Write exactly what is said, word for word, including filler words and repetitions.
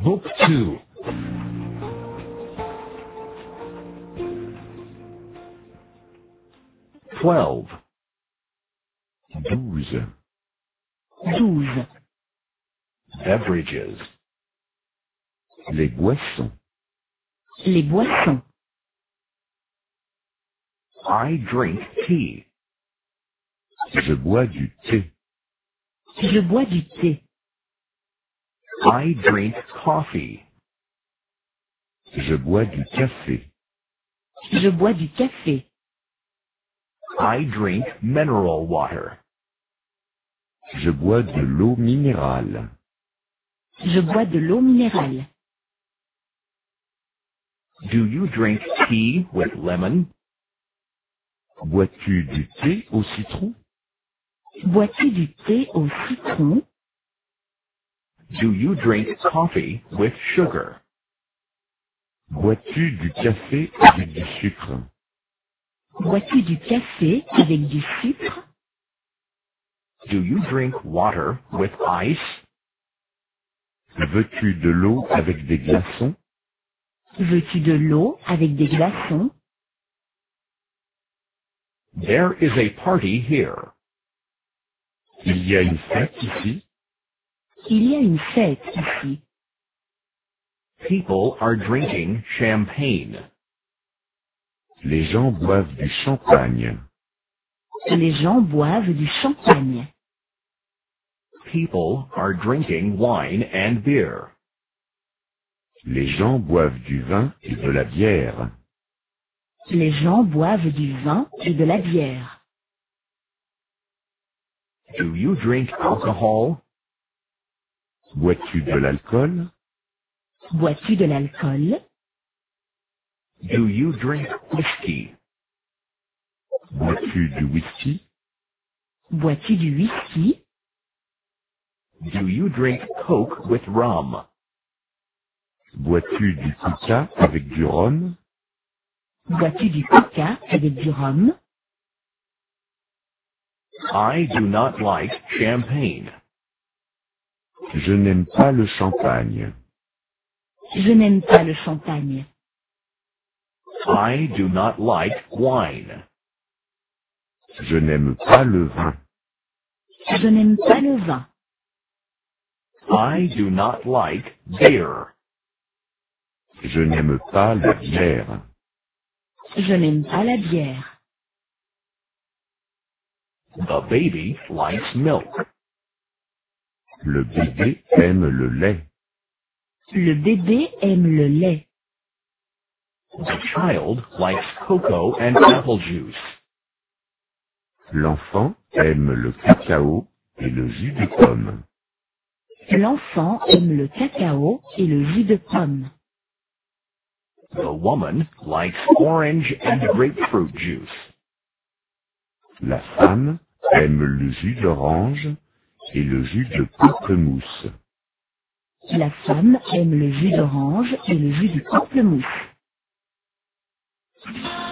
Book two. Twelve. douze, douze. Beverages. les boissons, Les boissons. I drink tea. je bois du thé, Je bois du thé. I drink coffee. je bois du café, Je bois du café. I drink mineral water. je bois de l'eau minérale, Je bois de l'eau minérale. Do you drink tea with lemon? bois-tu du thé au citron, Bois-tu du thé au citron? Do you drink coffee with sugar? bois-tu du café avec du sucre, Bois-tu du café avec du sucre? Do you drink water with ice? veux-tu de l'eau avec des glaçons, Veux-tu de l'eau avec des glaçons? There is a party here. il y a une fête ici, Il y a une fête ici. People are drinking champagne. les gens boivent du champagne, Les gens boivent du champagne. People are drinking wine and beer. les gens boivent du vin et de la bière, Les gens boivent du vin et de la bière. Do you drink alcohol? bois-tu de l'alcool, Bois-tu de l'alcool? Do you drink whiskey? bois-tu du whisky, Bois-tu du whisky? Do you drink Coke with rum? bois-tu du coca avec du rhum, Bois-tu du coca avec du rhum? I do not like champagne. je n'aime pas le champagne, Je n'aime pas le champagne. I do not like wine. je n'aime pas le vin, Je n'aime pas le vin. I do not like beer. je n'aime pas la bière, Je n'aime pas la bière. The baby likes milk. le bébé aime le lait, Le bébé aime le lait. The child likes cocoa and apple juice. l'enfant aime le cacao et le jus de pomme, L'enfant aime le cacao et le jus de pomme. The woman likes orange and grapefruit juice. la femme aime le jus d'orange et le jus de pamplemousse, La femme aime le jus d'orange et le jus de pamplemousse.